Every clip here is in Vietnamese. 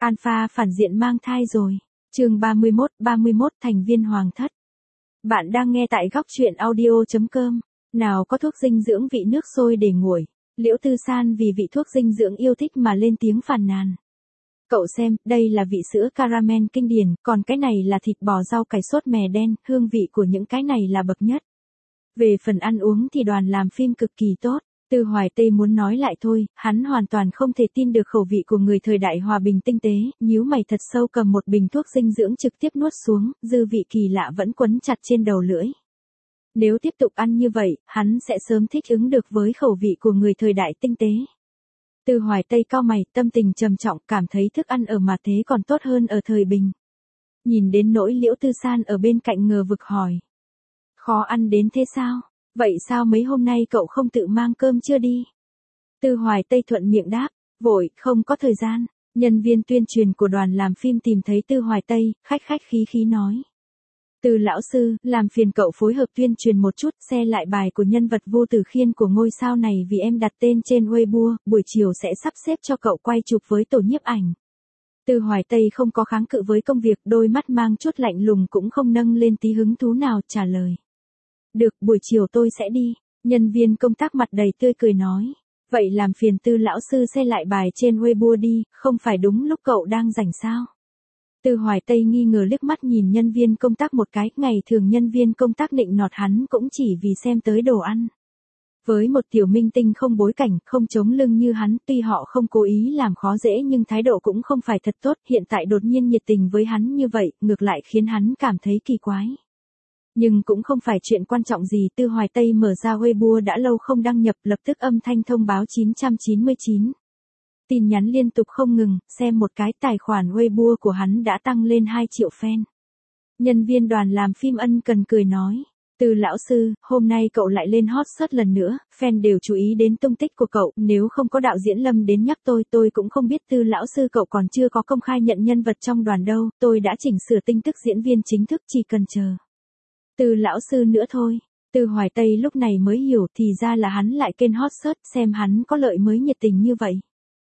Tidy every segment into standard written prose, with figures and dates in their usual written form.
Alpha phản diện mang thai rồi. Chương 31 thành viên hoàng thất. Bạn đang nghe tại góc truyện audio.com. Nào có thuốc dinh dưỡng vị nước sôi để nguội. Liễu Tư San vì vị thuốc dinh dưỡng yêu thích mà lên tiếng phàn nàn. Cậu xem, đây là vị sữa caramel kinh điển, còn cái này là thịt bò rau cải sốt mè đen, hương vị của những cái này là bậc nhất. Về phần ăn uống thì đoàn làm phim cực kỳ tốt. Tư Hoài Tây muốn nói lại thôi, hắn hoàn toàn không thể tin được khẩu vị của người thời đại hòa bình tinh tế, nhíu mày thật sâu cầm một bình thuốc dinh dưỡng trực tiếp nuốt xuống, dư vị kỳ lạ vẫn quấn chặt trên đầu lưỡi. Nếu tiếp tục ăn như vậy, hắn sẽ sớm thích ứng được với khẩu vị của người thời đại tinh tế. Tư Hoài Tây cau mày, tâm tình trầm trọng, cảm thấy thức ăn ở mặt thế còn tốt hơn ở thời bình. Nhìn đến nỗi Liễu Tư San ở bên cạnh ngờ vực hỏi. Khó ăn đến thế sao? Vậy sao mấy hôm nay cậu không tự mang cơm chưa đi? Tư Hoài Tây thuận miệng đáp, vội, không có thời gian. Nhân viên tuyên truyền của đoàn làm phim tìm thấy Tư Hoài Tây, khách khí nói. Tư lão sư, làm phiền cậu phối hợp tuyên truyền một chút, xe lại bài của nhân vật Vô Tử Khiên của ngôi sao này vì em đặt tên trên Weibo, buổi chiều sẽ sắp xếp cho cậu quay chụp với tổ nhiếp ảnh. Tư Hoài Tây không có kháng cự với công việc, đôi mắt mang chút lạnh lùng cũng không nâng lên tí hứng thú nào, trả lời. Được, buổi chiều tôi sẽ đi. Nhân viên công tác mặt đầy tươi cười nói. Vậy làm phiền Tư lão sư xe lại bài trên Weibo đi, không phải đúng lúc cậu đang rảnh sao? Tư Hoài Tây nghi ngờ liếc mắt nhìn nhân viên công tác một cái, ngày thường nhân viên công tác nịnh nọt hắn cũng chỉ vì xem tới đồ ăn. Với một tiểu minh tinh không bối cảnh, không chống lưng như hắn, tuy họ không cố ý làm khó dễ nhưng thái độ cũng không phải thật tốt, hiện tại đột nhiên nhiệt tình với hắn như vậy, ngược lại khiến hắn cảm thấy kỳ quái. Nhưng cũng không phải chuyện quan trọng gì, Tư Hoài Tây mở ra Weibo đã lâu không đăng nhập, lập tức âm thanh thông báo 999. Tin nhắn liên tục không ngừng, xem một cái tài khoản Weibo của hắn đã tăng lên 2 triệu fan. Nhân viên đoàn làm phim ân cần cười nói. Tư lão sư, hôm nay cậu lại lên hot search lần nữa, fan đều chú ý đến tung tích của cậu, nếu không có đạo diễn Lâm đến nhắc tôi cũng không biết Tư lão sư cậu còn chưa có công khai nhận nhân vật trong đoàn đâu, tôi đã chỉnh sửa tin tức diễn viên chính thức, chỉ cần chờ. Tư lão sư nữa thôi. Tư Hoài Tây lúc này mới hiểu thì ra là hắn lại kênh hot search, xem hắn có lợi mới nhiệt tình như vậy.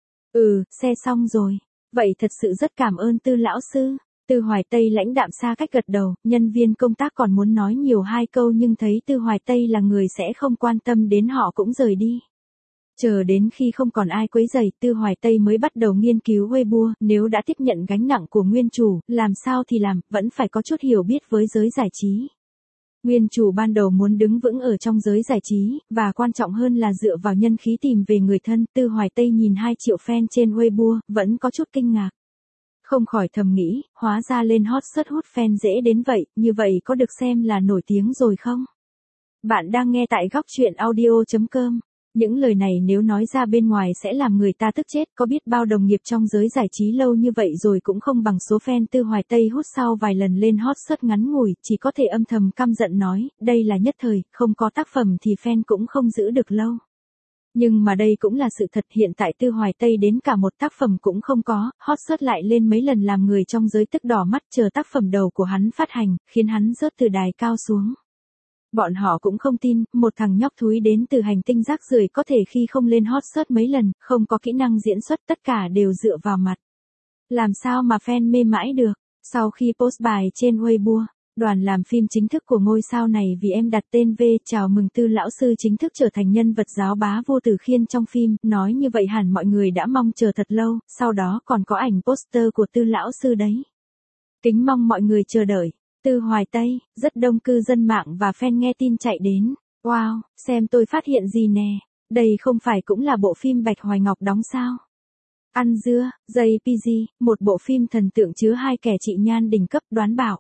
Xe xong rồi. Vậy thật sự rất cảm ơn Tư lão sư. Tư Hoài Tây lãnh đạm xa cách gật đầu, nhân viên công tác còn muốn nói nhiều hai câu nhưng thấy Tư Hoài Tây là người sẽ không quan tâm đến họ cũng rời đi. Chờ đến khi không còn ai quấy rầy, Tư Hoài Tây mới bắt đầu nghiên cứu Weibo, nếu đã tiếp nhận gánh nặng của nguyên chủ, làm sao thì làm, vẫn phải có chút hiểu biết với giới giải trí. Nguyên chủ ban đầu muốn đứng vững ở trong giới giải trí, và quan trọng hơn là dựa vào nhân khí tìm về người thân. Tư Hoài Tây nhìn 2 triệu fan trên Weibo, vẫn có chút kinh ngạc. Không khỏi thầm nghĩ, hóa ra lên hot search hút fan dễ đến vậy, như vậy có được xem là nổi tiếng rồi không? Bạn đang nghe tại góc truyện audio.com. Những lời này nếu nói ra bên ngoài sẽ làm người ta tức chết, có biết bao đồng nghiệp trong giới giải trí lâu như vậy rồi cũng không bằng số fan Tư Hoài Tây hút sau vài lần lên hot search ngắn ngủi, chỉ có thể âm thầm căm giận nói, đây là nhất thời, không có tác phẩm thì fan cũng không giữ được lâu. Nhưng mà đây cũng là sự thật, hiện tại Tư Hoài Tây đến cả một tác phẩm cũng không có, hot search lại lên mấy lần làm người trong giới tức đỏ mắt, chờ tác phẩm đầu của hắn phát hành, khiến hắn rớt từ đài cao xuống. Bọn họ cũng không tin, một thằng nhóc thúi đến từ hành tinh rác rưởi có thể khi không lên hot search mấy lần, không có kỹ năng diễn xuất, tất cả đều dựa vào mặt. Làm sao mà fan mê mãi được? Sau khi post bài trên Weibo, đoàn làm phim chính thức của ngôi sao này vì em đặt tên V chào mừng Tư lão sư chính thức trở thành nhân vật giáo bá Vô Tử Khiên trong phim, nói như vậy hẳn mọi người đã mong chờ thật lâu, sau đó còn có ảnh poster của Tư lão sư đấy. Kính mong mọi người chờ đợi. Tư Hoài Tây, rất đông cư dân mạng và fan nghe tin chạy đến. Wow, xem tôi phát hiện gì nè. Đây không phải cũng là bộ phim Bạch Hoài Ngọc đóng sao? Ăn dưa, JPG, một bộ phim thần tượng chứa hai kẻ chị nhan đỉnh cấp, Đoán Bảo.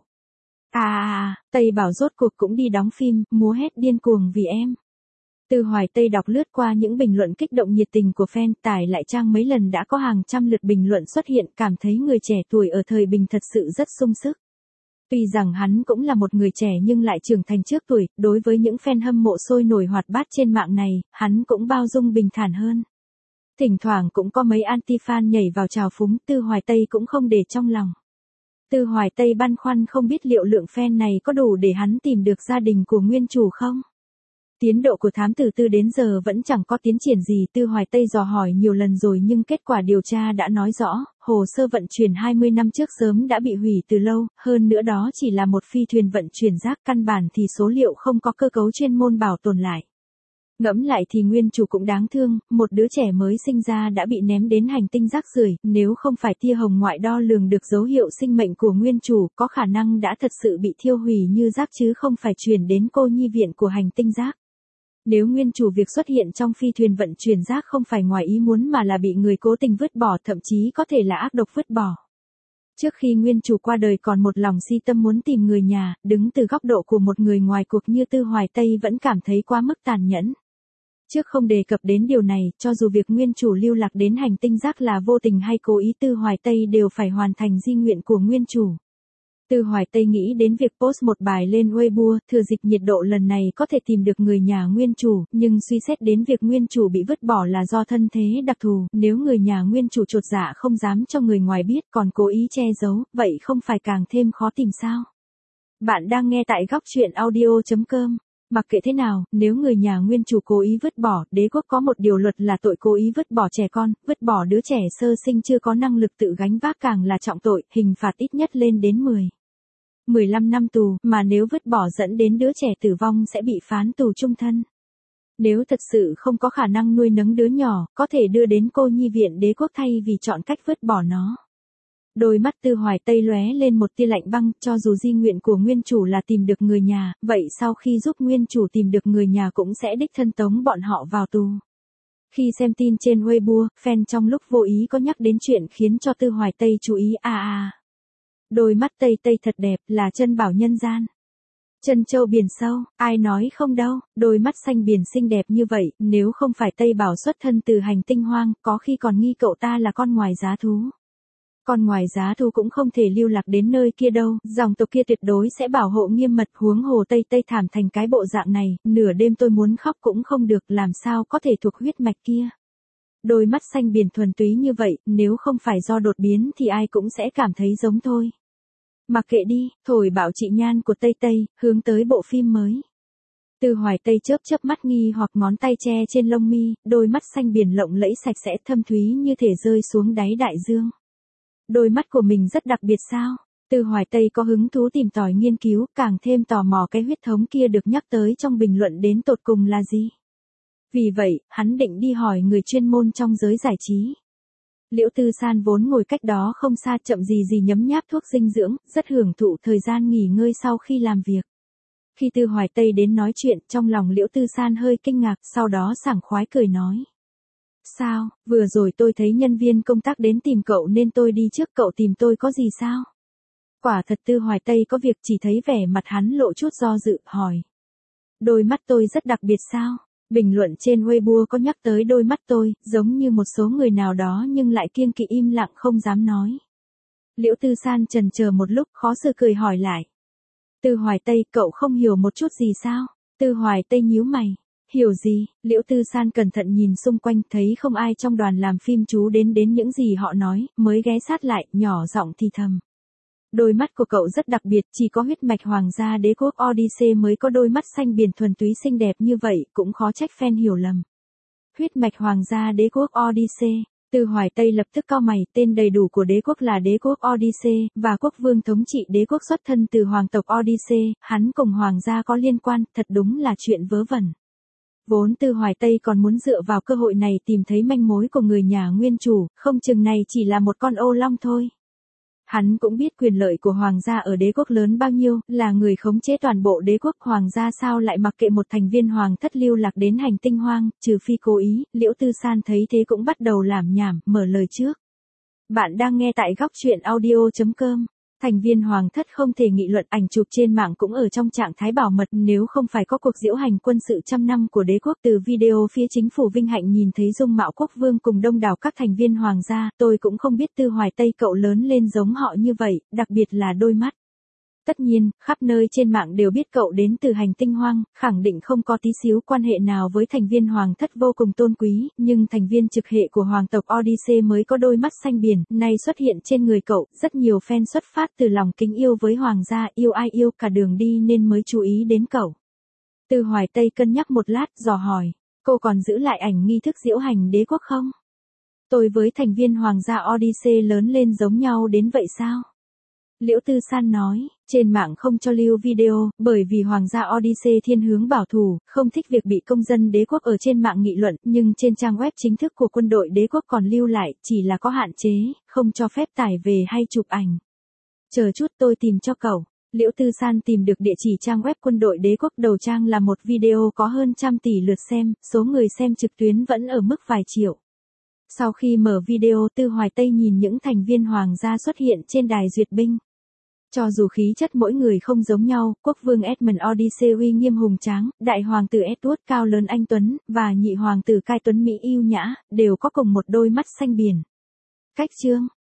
Tây Bảo rốt cuộc cũng đi đóng phim, múa hét điên cuồng vì em. Tư Hoài Tây đọc lướt qua những bình luận kích động nhiệt tình của fan, tải lại trang mấy lần đã có hàng trăm lượt bình luận xuất hiện, cảm thấy người trẻ tuổi ở thời bình thật sự rất sung sức. Tuy rằng hắn cũng là một người trẻ nhưng lại trưởng thành trước tuổi, đối với những fan hâm mộ sôi nổi hoạt bát trên mạng này, hắn cũng bao dung bình thản hơn. Thỉnh thoảng cũng có mấy anti-fan nhảy vào trào phúng, Tư Hoài Tây cũng không để trong lòng. Tư Hoài Tây băn khoăn không biết liệu lượng fan này có đủ để hắn tìm được gia đình của nguyên chủ không? Tiến độ của thám tử Tư đến giờ vẫn chẳng có tiến triển gì. Tư Hoài Tây dò hỏi nhiều lần rồi nhưng kết quả điều tra đã nói rõ, hồ sơ vận chuyển 20 năm trước sớm đã bị hủy từ lâu, hơn nữa đó chỉ là một phi thuyền vận chuyển rác, căn bản thì số liệu không có cơ cấu chuyên môn bảo tồn lại. Ngẫm lại thì nguyên chủ cũng đáng thương, một đứa trẻ mới sinh ra đã bị ném đến hành tinh rác rưởi, nếu không phải tia hồng ngoại đo lường được dấu hiệu sinh mệnh của nguyên chủ, có khả năng đã thật sự bị thiêu hủy như rác chứ không phải chuyển đến cô nhi viện của hành tinh rác. Nếu nguyên chủ việc xuất hiện trong phi thuyền vận chuyển rác không phải ngoài ý muốn mà là bị người cố tình vứt bỏ, thậm chí có thể là ác độc vứt bỏ. Trước khi nguyên chủ qua đời còn một lòng si tâm muốn tìm người nhà, đứng từ góc độ của một người ngoài cuộc như Tư Hoài Tây vẫn cảm thấy quá mức tàn nhẫn. Trước không đề cập đến điều này, cho dù việc nguyên chủ lưu lạc đến hành tinh rác là vô tình hay cố ý, Tư Hoài Tây đều phải hoàn thành di nguyện của nguyên chủ. Tư Hoài Tây nghĩ đến việc post một bài lên Weibo, thừa dịp nhiệt độ lần này có thể tìm được người nhà nguyên chủ, nhưng suy xét đến việc nguyên chủ bị vứt bỏ là do thân thế đặc thù, nếu người nhà nguyên chủ chột dạ không dám cho người ngoài biết còn cố ý che giấu, vậy không phải càng thêm khó tìm sao? Bạn đang nghe tại góc truyện audio.com. Mặc kệ thế nào, nếu người nhà nguyên chủ cố ý vứt bỏ, đế quốc có một điều luật là tội cố ý vứt bỏ trẻ con, vứt bỏ đứa trẻ sơ sinh chưa có năng lực tự gánh vác càng là trọng tội, hình phạt ít nhất lên đến 15 năm tù, mà nếu vứt bỏ dẫn đến đứa trẻ tử vong sẽ bị phán tù chung thân. Nếu thật sự không có khả năng nuôi nấng đứa nhỏ, có thể đưa đến cô nhi viện đế quốc thay vì chọn cách vứt bỏ nó. Đôi mắt Tư Hoài Tây lóe lên một tia lạnh băng, cho dù di nguyện của nguyên chủ là tìm được người nhà, vậy sau khi giúp nguyên chủ tìm được người nhà cũng sẽ đích thân tống bọn họ vào tù. Khi xem tin trên Weibo, fan trong lúc vô ý có nhắc đến chuyện khiến cho Tư Hoài Tây chú ý. Đôi mắt Tây Tây thật đẹp, là chân bảo nhân gian. Chân châu biển sâu, ai nói không đâu, đôi mắt xanh biển xinh đẹp như vậy, nếu không phải Tây Bảo xuất thân từ hành tinh hoang, có khi còn nghi cậu ta là con ngoài giá thú. Con ngoài giá thú cũng không thể lưu lạc đến nơi kia đâu, dòng tộc kia tuyệt đối sẽ bảo hộ nghiêm mật, huống hồ Tây Tây thảm thành cái bộ dạng này, nửa đêm tôi muốn khóc cũng không được, làm sao có thể thuộc huyết mạch kia. Đôi mắt xanh biển thuần túy như vậy, nếu không phải do đột biến thì ai cũng sẽ cảm thấy giống thôi. Mặc kệ đi, thổi bảo chị nhan của Tây Tây, hướng tới bộ phim mới. Tư Hoài Tây chớp chớp mắt nghi hoặc ngón tay che trên lông mi, đôi mắt xanh biển lộng lẫy sạch sẽ thâm thúy như thể rơi xuống đáy đại dương. Đôi mắt của mình rất đặc biệt sao? Tư Hoài Tây có hứng thú tìm tòi nghiên cứu, càng thêm tò mò cái huyết thống kia được nhắc tới trong bình luận đến tột cùng là gì. Vì vậy, hắn định đi hỏi người chuyên môn trong giới giải trí. Liễu Tư San vốn ngồi cách đó không xa, chậm gì gì nhấm nháp thuốc dinh dưỡng, rất hưởng thụ thời gian nghỉ ngơi sau khi làm việc. Khi Tư Hoài Tây đến nói chuyện, trong lòng Liễu Tư San hơi kinh ngạc, sau đó sảng khoái cười nói. Sao, vừa rồi tôi thấy nhân viên công tác đến tìm cậu nên tôi đi trước, cậu tìm tôi có gì sao? Quả thật Tư Hoài Tây có việc, chỉ thấy vẻ mặt hắn lộ chút do dự, hỏi. Đôi mắt tôi rất đặc biệt sao? Bình luận trên Weibo có nhắc tới đôi mắt tôi, giống như một số người nào đó nhưng lại kiêng kỵ im lặng không dám nói. Liễu Tư San chần chờ một lúc, khó xử cười hỏi lại. Tư Hoài Tây, cậu không hiểu một chút gì sao? Tư Hoài Tây nhíu mày. Hiểu gì? Liễu Tư San cẩn thận nhìn xung quanh, thấy không ai trong đoàn làm phim chú đến những gì họ nói, mới ghé sát lại, nhỏ giọng thì thầm. Đôi mắt của cậu rất đặc biệt, chỉ có huyết mạch hoàng gia đế quốc Odyssey mới có đôi mắt xanh biển thuần túy xinh đẹp như vậy, cũng khó trách fan hiểu lầm. Huyết mạch hoàng gia đế quốc Odyssey. Tư Hoài Tây lập tức cau mày, tên đầy đủ của đế quốc là đế quốc Odyssey, và quốc vương thống trị đế quốc xuất thân từ hoàng tộc Odyssey, hắn cùng hoàng gia có liên quan, thật đúng là chuyện vớ vẩn. Vốn Tư Hoài Tây còn muốn dựa vào cơ hội này tìm thấy manh mối của người nhà nguyên chủ, không chừng này chỉ là một con ô long thôi. Hắn cũng biết quyền lợi của hoàng gia ở đế quốc lớn bao nhiêu, là người khống chế toàn bộ đế quốc, hoàng gia sao lại mặc kệ một thành viên hoàng thất lưu lạc đến hành tinh hoang, trừ phi cố ý. Liễu Tư San thấy thế cũng bắt đầu lảm nhảm, mở lời trước. Bạn đang nghe tại góc truyện audio.com. Thành viên hoàng thất không thể nghị luận, ảnh chụp trên mạng cũng ở trong trạng thái bảo mật, nếu không phải có cuộc diễu hành quân sự trăm năm của đế quốc. Từ video phía chính phủ vinh hạnh nhìn thấy dung mạo quốc vương cùng đông đảo các thành viên hoàng gia, tôi cũng không biết Tư Hoài Tây cậu lớn lên giống họ như vậy, đặc biệt là đôi mắt. Tất nhiên, khắp nơi trên mạng đều biết cậu đến từ hành tinh hoang, khẳng định không có tí xíu quan hệ nào với thành viên hoàng thất vô cùng tôn quý, nhưng thành viên trực hệ của hoàng tộc Odyssey mới có đôi mắt xanh biển, nay xuất hiện trên người cậu, rất nhiều fan xuất phát từ lòng kính yêu với hoàng gia, yêu ai yêu cả đường đi nên mới chú ý đến cậu. Tư Hoài Tây cân nhắc một lát, dò hỏi, cô còn giữ lại ảnh nghi thức diễu hành đế quốc không? Tôi với thành viên Hoàng gia Odyssey lớn lên giống nhau đến vậy sao? Liễu Tư San nói, trên mạng không cho lưu video, bởi vì Hoàng gia Odyssey thiên hướng bảo thủ, không thích việc bị công dân đế quốc ở trên mạng nghị luận, nhưng trên trang web chính thức của quân đội đế quốc còn lưu lại, chỉ là có hạn chế, không cho phép tải về hay chụp ảnh. Chờ chút tôi tìm cho cậu. Liễu Tư San tìm được địa chỉ trang web quân đội đế quốc, đầu trang là một video có hơn 100 tỷ lượt xem, số người xem trực tuyến vẫn ở mức vài triệu. Sau khi mở video, Tư Hoài Tây nhìn những thành viên hoàng gia xuất hiện trên đài duyệt binh. Cho dù khí chất mỗi người không giống nhau, quốc vương Edmund Odyssey uy nghiêm hùng tráng, đại hoàng tử Edward cao lớn anh tuấn, và nhị hoàng tử Cai tuấn mỹ yêu nhã, đều có cùng một đôi mắt xanh biển. Cách chương